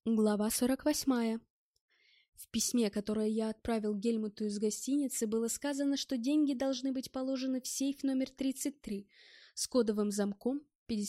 Глава 48. В письме, которое я отправил Гельмуту из гостиницы, было сказано, что деньги должны быть положены в сейф номер 33 с кодовым замком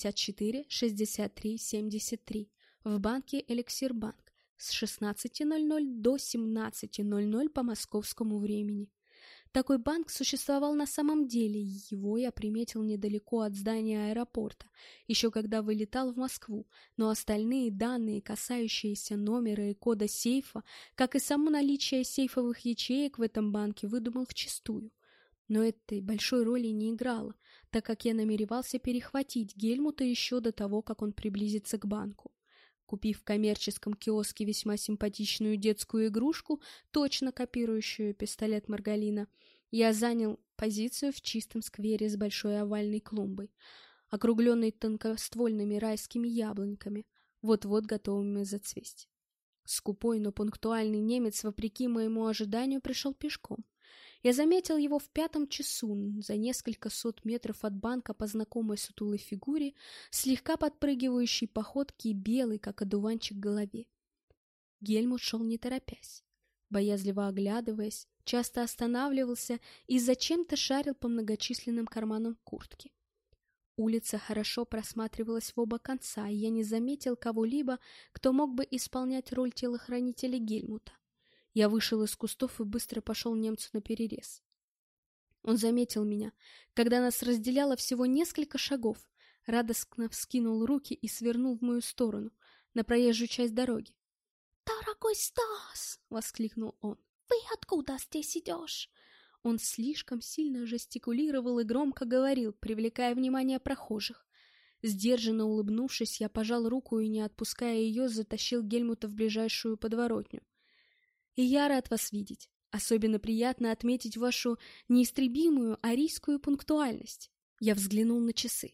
546373 в банке Эликсирбанк с 16:00 до 17:00 по московскому времени. Такой банк существовал на самом деле, его я приметил недалеко от здания аэропорта, еще когда вылетал в Москву, но остальные данные, касающиеся номера и кода сейфа, как и само наличие сейфовых ячеек в этом банке, выдумал вчистую. Но этой большой роли не играло, так как я намеревался перехватить Гельмута еще до того, как он приблизится к банку. Купив в коммерческом киоске весьма симпатичную детскую игрушку, точно копирующую пистолет Маргалина, я занял позицию в чистом сквере с большой овальной клумбой, округленной тонкоствольными райскими яблоньками, вот-вот готовыми зацвесть. Скупой, но пунктуальный немец, вопреки моему ожиданию, пришел пешком. Я заметил его в 5 часу, за несколько сот метров от банка по знакомой сутулой фигуре, слегка подпрыгивающей походке и белой, как одуванчик, голове. Гельмут шел не торопясь, боязливо оглядываясь, часто останавливался и зачем-то шарил по многочисленным карманам куртки. Улица хорошо просматривалась в оба конца, и я не заметил кого-либо, кто мог бы исполнять роль телохранителя Гельмута. Я вышел из кустов и быстро пошел немцу наперерез. Он заметил меня, когда нас разделяло всего несколько шагов, радостно вскинул руки и свернул в мою сторону, на проезжую часть дороги. «Дорогой Стас!» — воскликнул он. «Вы откуда здесь идешь?» Он слишком сильно жестикулировал и громко говорил, привлекая внимание прохожих. Сдержанно улыбнувшись, я пожал руку и, не отпуская ее, затащил Гельмута в ближайшую подворотню. «И я рад вас видеть. Особенно приятно отметить вашу неистребимую арийскую пунктуальность». Я взглянул на часы.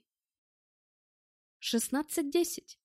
16:10.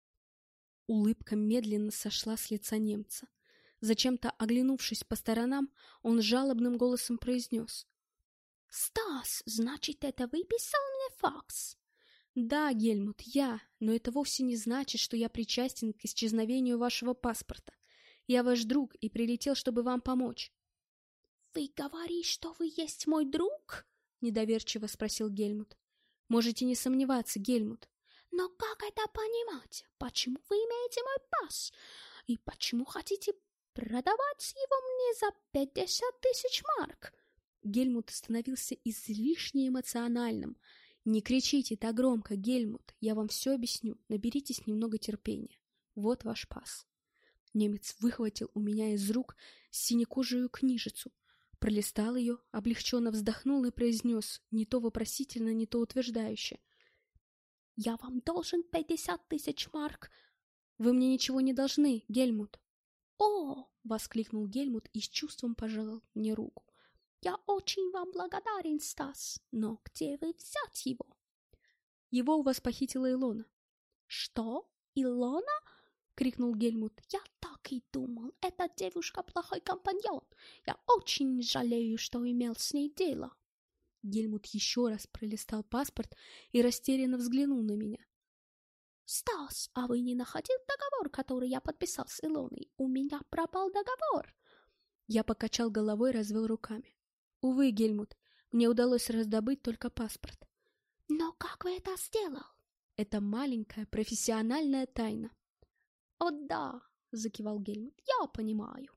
Улыбка медленно сошла с лица немца. Зачем-то, оглянувшись по сторонам, он жалобным голосом произнес: «Стас, значит, это вы писал мне факс?» «Да, Гельмут, я, но это вовсе не значит, что я причастен к исчезновению вашего паспорта. Я ваш друг и прилетел, чтобы вам помочь». «Вы говорите, что вы есть мой друг?» — недоверчиво спросил Гельмут. «Можете не сомневаться, Гельмут». «Но как это понимать? Почему вы имеете мой пас? И почему хотите продавать его мне за 50 000 марок?» Гельмут становился излишне эмоциональным. «Не кричите так громко, Гельмут, я вам все объясню, наберитесь немного терпения. Вот ваш пас». Немец выхватил у меня из рук синекожую книжицу, пролистал ее, облегченно вздохнул и произнес, не то вопросительно, не то утверждающе: «Я вам должен 50 000 марок». «Вы мне ничего не должны, Гельмут». «О!» — воскликнул Гельмут и с чувством пожал мне руку. «Я очень вам благодарен, Стас, но где вы взять его?» «Его у вас похитила Илона». «Что? Илона?» — крикнул Гельмут. «Я так и думал, эта девушка плохой компаньон. Я очень жалею, что имел с ней дело». Гельмут еще раз пролистал паспорт и растерянно взглянул на меня. «Стас, а вы не находил договор, который я подписал с Илоной? У меня пропал договор». Я покачал головой и развел руками. «Увы, Гельмут, мне удалось раздобыть только паспорт». «Но как вы это сделал?» «Это маленькая профессиональная тайна». «О да», — закивал Гельмут, — «я понимаю».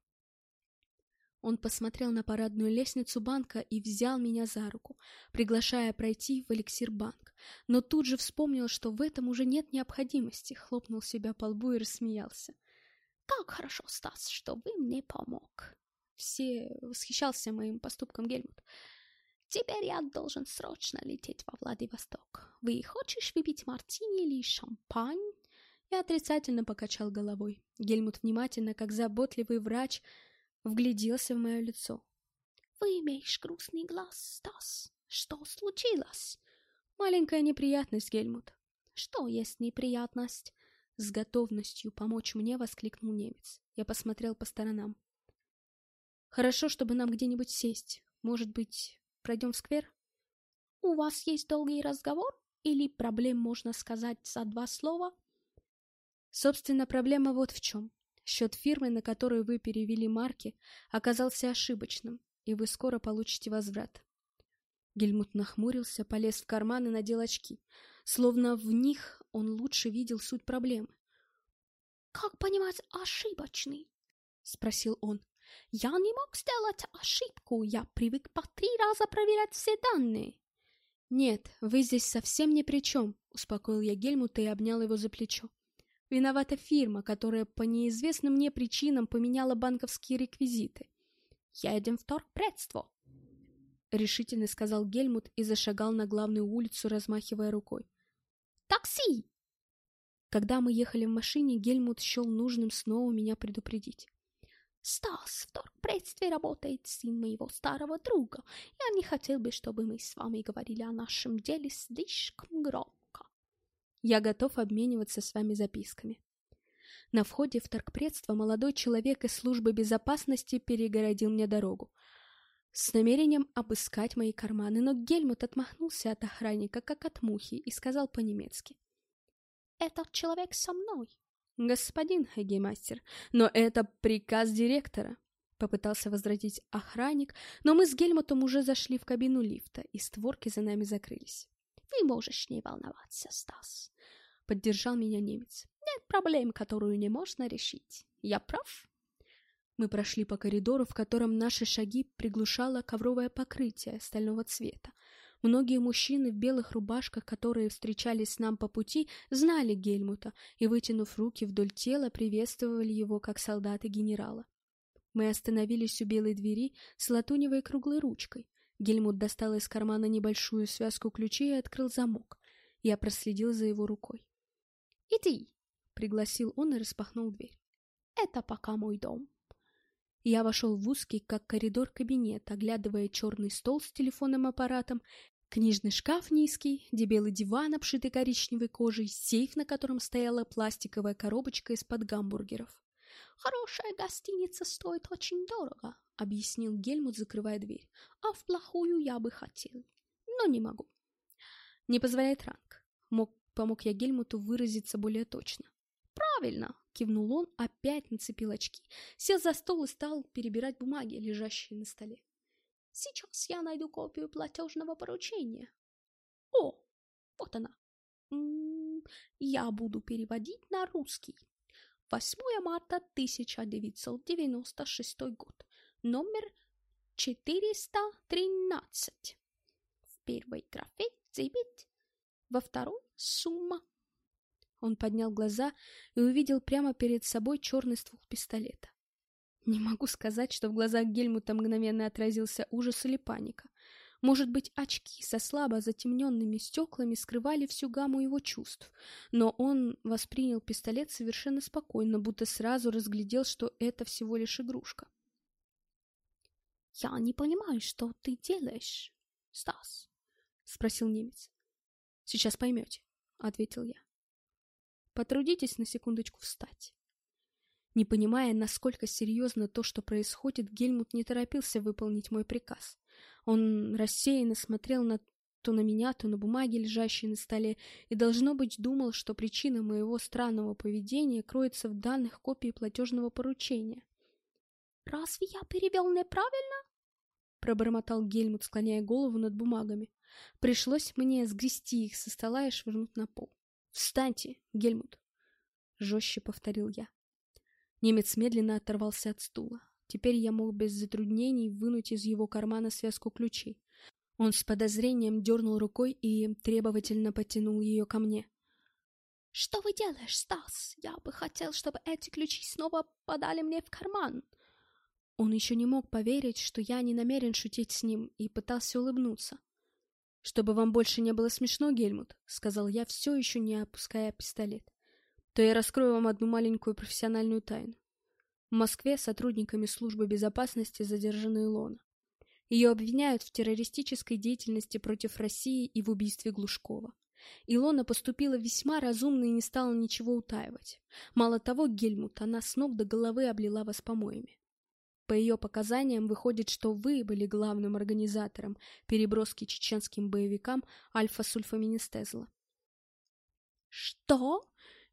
Он посмотрел на парадную лестницу банка и взял меня за руку, приглашая пройти в Эликсирбанк, но тут же вспомнил, что в этом уже нет необходимости, хлопнул себя по лбу и рассмеялся. «Как хорошо, Стас, что вы мне помог». Все восхищался моим поступком, Гельмут. «Теперь я должен срочно лететь во Владивосток. Вы хочешь выпить мартини или шампань?» Я отрицательно покачал головой. Гельмут внимательно, как заботливый врач, вгляделся в мое лицо. «Вы имеешь грустный глаз, Стас. Что случилось?» «Маленькая неприятность, Гельмут». «Что есть неприятность?» С готовностью помочь мне воскликнул немец. Я посмотрел по сторонам. «Хорошо, чтобы нам где-нибудь сесть. Может быть, пройдем в сквер?» «У вас есть долгий разговор? Или проблем можно сказать за 2 слова?» Собственно, проблема вот в чем. Счет фирмы, на которую вы перевели марки, оказался ошибочным, и вы скоро получите возврат. Гельмут нахмурился, полез в карман и надел очки. Словно в них он лучше видел суть проблемы. «Как понимать ошибочный?» — спросил он. «Я не мог сделать ошибку, я привык по 3 раза проверять все данные». «Нет, вы здесь совсем ни при чем», — успокоил я Гельмута и обнял его за плечо. «Виновата фирма, которая по неизвестным мне причинам поменяла банковские реквизиты». «Едем в торгпредство», — решительно сказал Гельмут и зашагал на главную улицу, размахивая рукой. «Такси!» Когда мы ехали в машине, Гельмут счел нужным снова меня предупредить. «Стас, в торгпредстве работает сын моего старого друга. Я не хотел бы, чтобы мы с вами говорили о нашем деле слишком громко». «Я готов обмениваться с вами записками». На входе в торгпредство молодой человек из службы безопасности перегородил мне дорогу с намерением обыскать мои карманы, но Гельмут отмахнулся от охранника, как от мухи, и сказал по-немецки: «Этот человек со мной». «Господин Хагеймастер, но это приказ директора», — попытался возразить охранник, но мы с Гельмутом уже зашли в кабину лифта, и створки за нами закрылись. «Ты можешь не волноваться, Стас», — поддержал меня немец. «Нет проблем, которую не можно решить. Я прав?» Мы прошли по коридору, в котором наши шаги приглушало ковровое покрытие стального цвета. Многие мужчины в белых рубашках, которые встречались нам по пути, знали Гельмута и, вытянув руки вдоль тела, приветствовали его как солдаты генерала. Мы остановились у белой двери с латуневой круглой ручкой. Гельмут достал из кармана небольшую связку ключей и открыл замок. Я проследил за его рукой. «Иди», — пригласил он и распахнул дверь. «Это пока мой дом». Я вошел в узкий, как коридор, кабинет, оглядывая черный стол с телефонным аппаратом, книжный шкаф низкий, дебелый диван, обшитый коричневой кожей, сейф, на котором стояла пластиковая коробочка из-под гамбургеров. «Хорошая гостиница стоит очень дорого», — объяснил Гельмут, закрывая дверь. «А в плохую я бы хотел, но не могу». «Не позволяет ранг». Помог я Гельмуту выразиться более точно. «Правильно!» — кивнул он, опять нацепил очки, сел за стол и стал перебирать бумаги, лежащие на столе. «Сейчас я найду копию платежного поручения. О, вот она. Я буду переводить на русский. 8 марта 1996 год. Номер 413. В первой графе дебет, во второй сумма». Он поднял глаза и увидел прямо перед собой черный ствол пистолета. Не могу сказать, что в глазах Гельмута мгновенно отразился ужас или паника. Может быть, очки со слабо затемненными стеклами скрывали всю гамму его чувств, но он воспринял пистолет совершенно спокойно, будто сразу разглядел, что это всего лишь игрушка. «Я не понимаю, что ты делаешь, Стас?» — спросил немец. «Сейчас поймете», — ответил я. «Потрудитесь на секундочку встать». Не понимая, насколько серьезно то, что происходит, Гельмут не торопился выполнить мой приказ. Он рассеянно смотрел то на меня, то на бумаги, лежащие на столе, и, должно быть, думал, что причина моего странного поведения кроется в данных копии платежного поручения. «Разве я перевел неправильно?» — пробормотал Гельмут, склоняя голову над бумагами. Пришлось мне сгрести их со стола и швырнуть на пол. «Встаньте, Гельмут!» — жестче повторил я. Немец медленно оторвался от стула. Теперь я мог без затруднений вынуть из его кармана связку ключей. Он с подозрением дернул рукой и требовательно потянул ее ко мне. «Что вы делаешь, Стас? Я бы хотел, чтобы эти ключи снова подали мне в карман». Он еще не мог поверить, что я не намерен шутить с ним, и пытался улыбнуться. «Чтобы вам больше не было смешно, Гельмут», — сказал я, все еще не опуская пистолет, то я раскрою вам одну маленькую профессиональную тайну. В Москве сотрудниками службы безопасности задержана Илона. Ее обвиняют в террористической деятельности против России и в убийстве Глушкова. Илона поступила весьма разумно и не стала ничего утаивать. Мало того, Гельмут, она с ног до головы облила вас помоями. По ее показаниям выходит, что вы были главным организатором переброски чеченским боевикам альфа-сульфаминистезла. «Что?»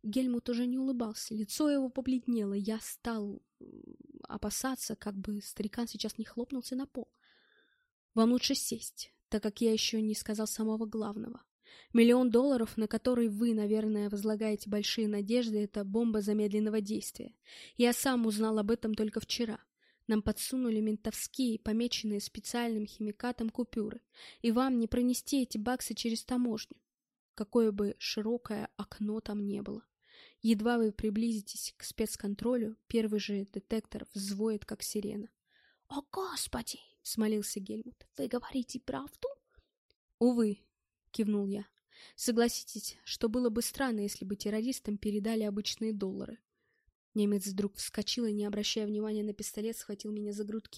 Гельмут уже не улыбался, лицо его побледнело. Я стал опасаться, как бы старикан сейчас не хлопнулся на пол. Вам лучше сесть, так как я еще не сказал самого главного. $1 000 000, на который вы, наверное, возлагаете большие надежды, это бомба замедленного действия. Я сам узнал об этом только вчера. Нам подсунули ментовские, помеченные специальным химикатом купюры, и вам не пронести эти баксы через таможню, какое бы широкое окно там не было. Едва вы приблизитесь к спецконтролю, первый же детектор взвоет, как сирена. — О, Господи! — взмолился Гельмут. — Вы говорите правду? — Увы, — кивнул я. — Согласитесь, что было бы странно, если бы террористам передали обычные доллары. Немец вдруг вскочил и, не обращая внимания на пистолет, схватил меня за грудки.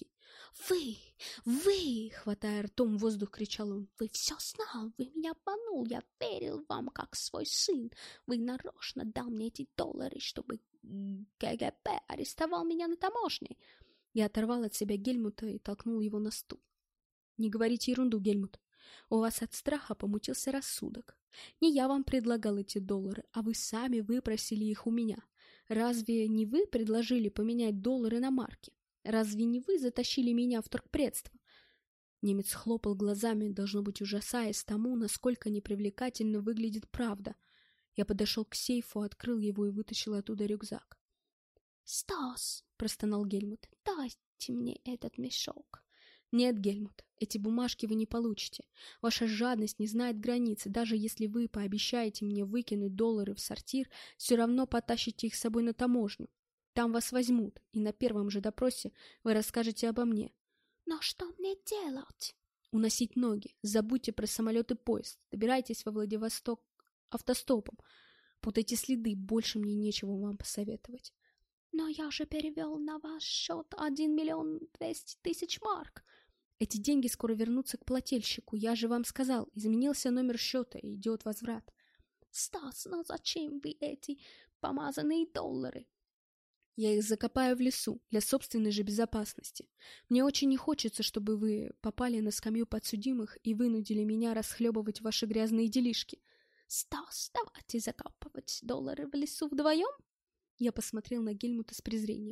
Вы! — хватая ртом воздух, кричал он. — Вы все знал, вы меня обманул, я верил вам, как свой сын. Вы нарочно дал мне эти доллары, чтобы КГБ арестовал меня на таможне. Я оторвал от себя Гельмута и толкнул его на стул. Не говорите ерунду, Гельмут. У вас от страха помутился рассудок. Не я вам предлагал эти доллары, а вы сами выпросили их у меня. Разве не вы предложили поменять доллары на марки? Разве не вы затащили меня в торгпредство? Немец хлопал глазами, должно быть, ужасаясь тому, насколько непривлекательно выглядит правда. Я подошел к сейфу, открыл его и вытащил оттуда рюкзак. — Стас, — простонал Гельмут, — дайте мне этот мешок. Нет, Гельмут, эти бумажки вы не получите. Ваша жадность не знает границы. Даже если вы пообещаете мне выкинуть доллары в сортир, все равно потащите их с собой на таможню. Там вас возьмут, и на первом же допросе вы расскажете обо мне. Но что мне делать? Уносить ноги. Забудьте про самолет и поезд. Добирайтесь во Владивосток автостопом. Путайте следы, больше мне нечего вам посоветовать. Но я же перевел на ваш счет 1 200 000 марок. Эти деньги скоро вернутся к плательщику. Я же вам сказал, изменился номер счета и идет возврат. Стас, но зачем вы эти помазанные доллары? Я их закопаю в лесу, для собственной же безопасности. Мне очень не хочется, чтобы вы попали на скамью подсудимых и вынудили меня расхлебывать ваши грязные делишки. Стас, давайте закапывать доллары в лесу вдвоем? Я посмотрел на Гельмута с презрением.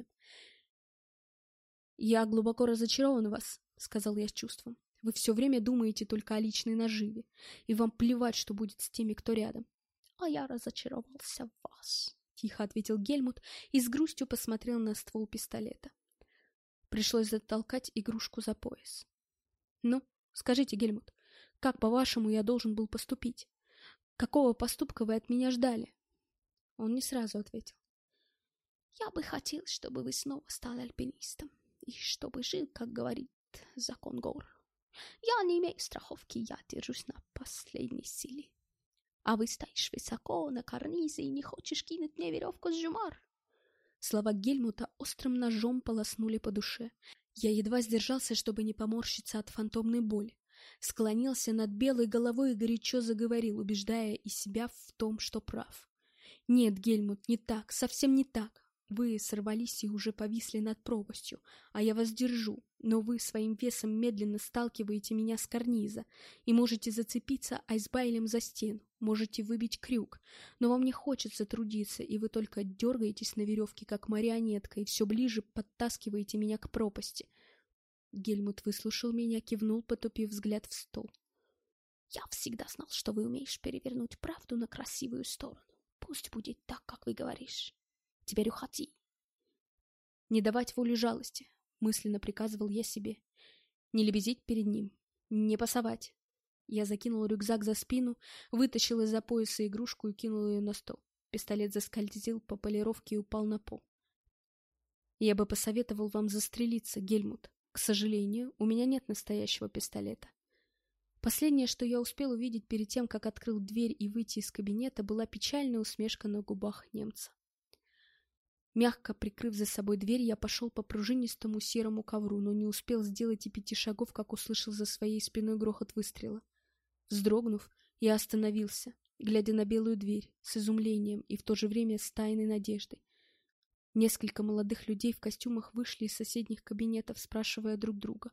«Я глубоко разочарован в вас», — сказал я с чувством. «Вы все время думаете только о личной наживе, и вам плевать, что будет с теми, кто рядом». «А я разочаровался в вас», — тихо ответил Гельмут и с грустью посмотрел на ствол пистолета. Пришлось затолкать игрушку за пояс. «Ну, скажите, Гельмут, как, по-вашему, я должен был поступить? Какого поступка вы от меня ждали?» Он не сразу ответил. «Я бы хотел, чтобы вы снова стали альпинистом, и чтобы жил, как говорит закон гор. Я не имею страховки, я держусь на последней силе. А вы стоишь высоко на карнизе и не хочешь кинуть мне веревку с жумар». Слова Гельмута острым ножом полоснули по душе. Я едва сдержался, чтобы не поморщиться от фантомной боли. Склонился над белой головой и горячо заговорил, убеждая и себя в том, что прав. «Нет, Гельмут, не так, совсем не так. Вы сорвались и уже повисли над пропастью, а я вас держу, но вы своим весом медленно сталкиваете меня с карниза и можете зацепиться айсбайлем за стену, можете выбить крюк, но вам не хочется трудиться, и вы только дергаетесь на веревке, как марионетка, и все ближе подтаскиваете меня к пропасти». Гельмут выслушал меня, кивнул, потупив взгляд в стол. «Я всегда знал, что вы умеешь перевернуть правду на красивую сторону. Пусть будет так, как вы говоришь. Теперь уходи». «Не давать волю жалости», — мысленно приказывал я себе. «Не лебезить перед ним, не пасовать». Я закинул рюкзак за спину, вытащил из-за пояса игрушку и кинул ее на стол. Пистолет заскользил по полировке и упал на пол. «Я бы посоветовал вам застрелиться, Гельмут. К сожалению, у меня нет настоящего пистолета». Последнее, что я успел увидеть перед тем, как открыл дверь и выйти из кабинета, была печальная усмешка на губах немца. Мягко прикрыв за собой дверь, я пошел по пружинистому серому ковру, но не успел сделать и 5 шагов, как услышал за своей спиной грохот выстрела. Вздрогнув, я остановился, глядя на белую дверь, с изумлением и в то же время с тайной надеждой. Несколько молодых людей в костюмах вышли из соседних кабинетов, спрашивая друг друга.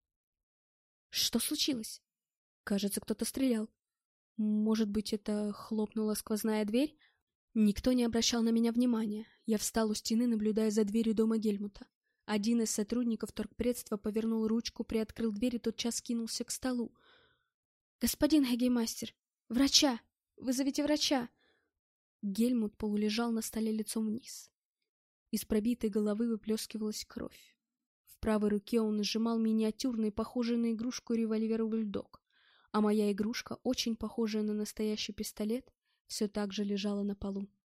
«Что случилось? Кажется, кто-то стрелял. Может быть, это хлопнула сквозная дверь?» Никто не обращал на меня внимания. Я встал у стены, наблюдая за дверью дома Гельмута. Один из сотрудников торгпредства повернул ручку, приоткрыл дверь и тотчас кинулся к столу. «Господин Хегеймастер! Врача! Вызовите врача!» Гельмут полулежал на столе лицом вниз. Из пробитой головы выплескивалась кровь. В правой руке он сжимал миниатюрный, похожий на игрушку револьвер «Бульдог», а моя игрушка, очень похожая на настоящий пистолет, все так же лежала на полу.